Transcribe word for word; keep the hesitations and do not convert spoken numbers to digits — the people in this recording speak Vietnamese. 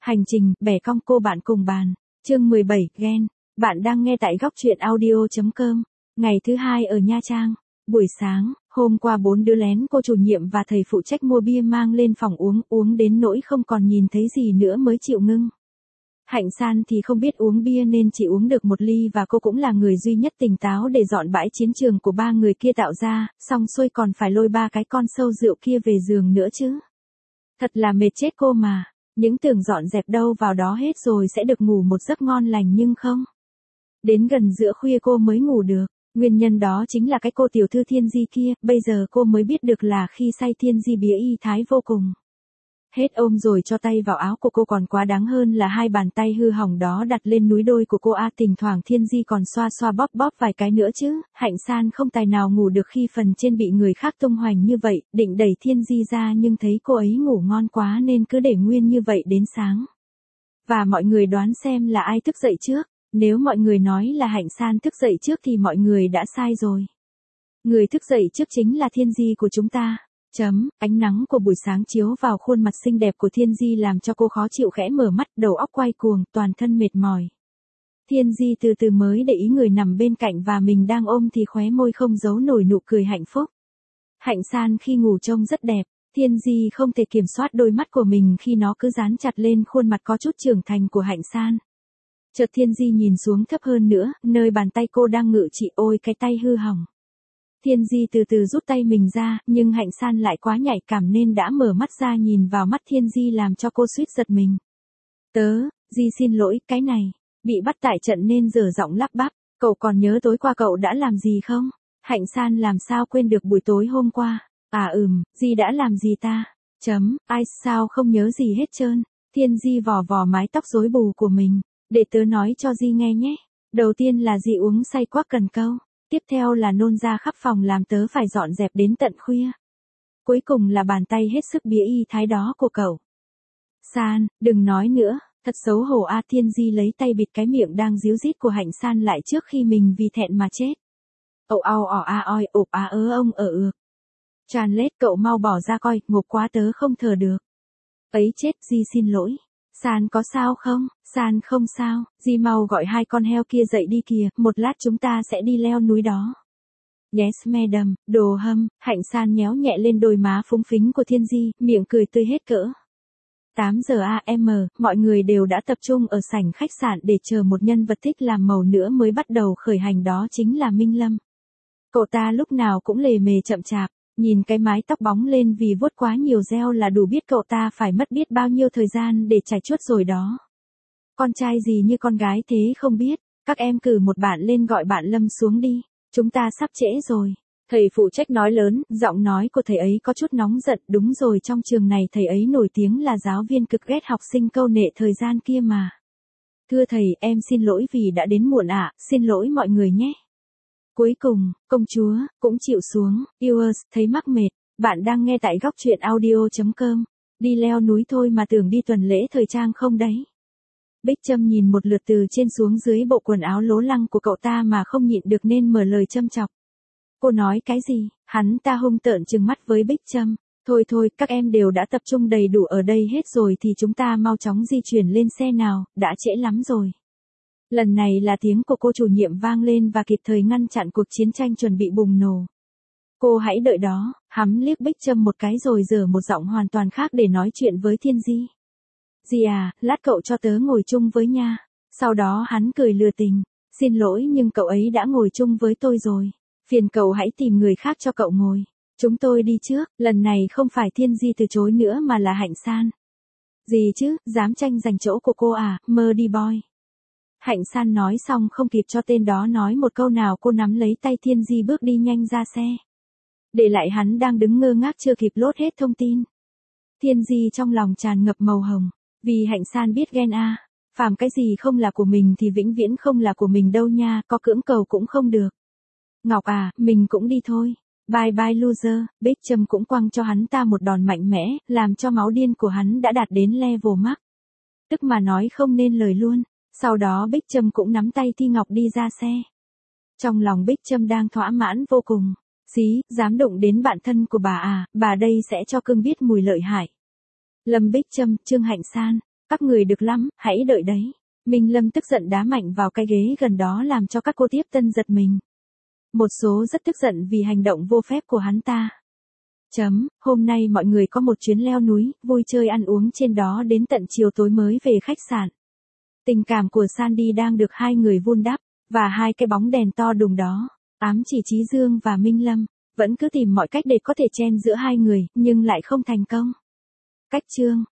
Hành trình, bẻ cong cô bạn cùng bàn. Chương mười bảy, ghen. Bạn đang nghe tại góc truyện audio.com. Ngày thứ hai ở Nha Trang. Buổi sáng, hôm qua bốn đứa lén cô chủ nhiệm và thầy phụ trách mua bia mang lên phòng uống, uống đến nỗi không còn nhìn thấy gì nữa mới chịu ngưng. Hạnh San thì không biết uống bia nên chỉ uống được một ly và cô cũng là người duy nhất tỉnh táo để dọn bãi chiến trường của ba người kia tạo ra, xong xuôi còn phải lôi ba cái con sâu rượu kia về giường nữa chứ. Thật là mệt chết cô mà, những tưởng dọn dẹp đâu vào đó hết rồi sẽ được ngủ một giấc ngon lành nhưng không. Đến gần giữa khuya cô mới ngủ được, nguyên nhân đó chính là cái cô tiểu thư Thiên Di kia, bây giờ cô mới biết được là khi say Thiên Di bía y thái vô cùng. Hết ôm rồi cho tay vào áo của cô, còn quá đáng hơn là hai bàn tay hư hỏng đó đặt lên núi đôi của cô a, thỉnh thoảng Thiên Di còn xoa xoa bóp bóp vài cái nữa chứ. Hạnh San không tài nào ngủ được khi phần trên bị người khác tung hoành như vậy, định đẩy Thiên Di ra nhưng thấy cô ấy ngủ ngon quá nên cứ để nguyên như vậy đến sáng. Và mọi người đoán xem là ai thức dậy trước, nếu mọi người nói là Hạnh San thức dậy trước thì mọi người đã sai rồi. Người thức dậy trước chính là Thiên Di của chúng ta. Chấm, ánh nắng của buổi sáng chiếu vào khuôn mặt xinh đẹp của Thiên Di làm cho cô khó chịu khẽ mở mắt, đầu óc quay cuồng, toàn thân mệt mỏi. Thiên Di từ từ mới để ý người nằm bên cạnh và mình đang ôm thì khóe môi không giấu nổi nụ cười hạnh phúc. Hạnh San khi ngủ trông rất đẹp, Thiên Di không thể kiểm soát đôi mắt của mình khi nó cứ dán chặt lên khuôn mặt có chút trưởng thành của Hạnh San. Chợt Thiên Di nhìn xuống thấp hơn nữa, nơi bàn tay cô đang ngự trị, ôi cái tay hư hỏng. Thiên Di từ từ rút tay mình ra, nhưng Hạnh San lại quá nhạy cảm nên đã mở mắt ra nhìn vào mắt Thiên Di làm cho cô suýt giật mình. Tớ, Di xin lỗi, cái này, bị bắt tại trận nên dở giọng lắp bắp, cậu còn nhớ tối qua cậu đã làm gì không? Hạnh San làm sao quên được buổi tối hôm qua, à ừm, Di đã làm gì ta? Chấm, ai sao không nhớ gì hết trơn. Thiên Di vò vò mái tóc rối bù của mình, để tớ nói cho Di nghe nhé. Đầu tiên là Di uống say quá cần câu. Tiếp theo là nôn ra khắp phòng làm tớ phải dọn dẹp đến tận khuya. Cuối cùng là bàn tay hết sức bía y thái đó của cậu. San, đừng nói nữa, thật xấu hổ a. Thiên Di lấy tay bịt cái miệng đang díu dít của Hạnh San lại trước khi mình vì thẹn mà chết. Ồ ao ỏ a oi ộp á ớ ông ở ược. Tràn lết cậu mau bỏ ra coi, ngộp quá tớ không thở được. Ấy chết, Di xin lỗi. San có sao không? San không sao, Di mau gọi hai con heo kia dậy đi kìa, một lát chúng ta sẽ đi leo núi đó. Yes madam, đồ hâm. Hạnh San nhéo nhẹ lên đôi má phúng phính của Thiên Di, miệng cười tươi hết cỡ. tám giờ a em, mọi người đều đã tập trung ở sảnh khách sạn để chờ một nhân vật thích làm màu nữa mới bắt đầu khởi hành, đó chính là Minh Lâm. Cậu ta lúc nào cũng lề mề chậm chạp. Nhìn cái mái tóc bóng lên vì vuốt quá nhiều gel là đủ biết cậu ta phải mất biết bao nhiêu thời gian để chải chuốt rồi đó. Con trai gì như con gái thế không biết, các em cử một bạn lên gọi bạn Lâm xuống đi, chúng ta sắp trễ rồi. Thầy phụ trách nói lớn, giọng nói của thầy ấy có chút nóng giận, đúng rồi, trong trường này thầy ấy nổi tiếng là giáo viên cực ghét học sinh câu nệ thời gian kia mà. Thưa thầy, em xin lỗi vì đã đến muộn ạ, xin lỗi mọi người nhé. Cuối cùng, công chúa, cũng chịu xuống. Viewers, thấy mắc mệt, bạn đang nghe tại góc truyện audio.com. Đi leo núi thôi mà tưởng đi tuần lễ thời trang không đấy. Bích Trâm nhìn một lượt từ trên xuống dưới bộ quần áo lố lăng của cậu ta mà không nhịn được nên mở lời châm chọc. Cô nói cái gì? Hắn ta hung tợn trừng mắt với Bích Trâm. Thôi thôi, các em đều đã tập trung đầy đủ ở đây hết rồi thì chúng ta mau chóng di chuyển lên xe nào, đã trễ lắm rồi. Lần này là tiếng của cô chủ nhiệm vang lên và kịp thời ngăn chặn cuộc chiến tranh chuẩn bị bùng nổ. Cô hãy đợi đó, hắm liếc Bích Trâm một cái rồi giở một giọng hoàn toàn khác để nói chuyện với Thiên Di. Di à, lát cậu cho tớ ngồi chung với nha. Sau đó hắn cười lừa tình. Xin lỗi nhưng cậu ấy đã ngồi chung với tôi rồi. Phiền cậu hãy tìm người khác cho cậu ngồi. Chúng tôi đi trước, lần này không phải Thiên Di từ chối nữa mà là Hạnh San. Gì chứ, dám tranh giành chỗ của cô à, mơ đi boy. Hạnh San nói xong không kịp cho tên đó nói một câu nào, cô nắm lấy tay Thiên Di bước đi nhanh ra xe. Để lại hắn đang đứng ngơ ngác chưa kịp lốt hết thông tin. Thiên Di trong lòng tràn ngập màu hồng, vì Hạnh San biết ghen a, phàm cái gì không là của mình thì vĩnh viễn không là của mình đâu nha, có cưỡng cầu cũng không được. Ngọc à, mình cũng đi thôi. Bye bye loser. Bích Trâm cũng quăng cho hắn ta một đòn mạnh mẽ, làm cho máu điên của hắn đã đạt đến level max. Tức mà nói không nên lời luôn. Sau đó Bích Trâm cũng nắm tay Thi Ngọc đi ra xe. Trong lòng Bích Trâm đang thỏa mãn vô cùng. Xí, dám đụng đến bạn thân của bà à, bà đây sẽ cho cưng biết mùi lợi hại. Lâm Bích Trâm, Trương Hạnh San, Các người được lắm, hãy đợi đấy. Minh Lâm tức giận đá mạnh vào cái ghế gần đó làm cho các cô tiếp tân giật mình. Một số rất tức giận vì hành động vô phép của hắn ta. Chấm, hôm nay mọi người có một chuyến leo núi, vui chơi ăn uống trên đó đến tận chiều tối mới về khách sạn. Tình cảm của Sandy đang được hai người vun đắp, và hai cái bóng đèn to đùng đó, ám chỉ Chí Dương và Minh Lâm, vẫn cứ tìm mọi cách để có thể chen giữa hai người, nhưng lại không thành công. Cách chương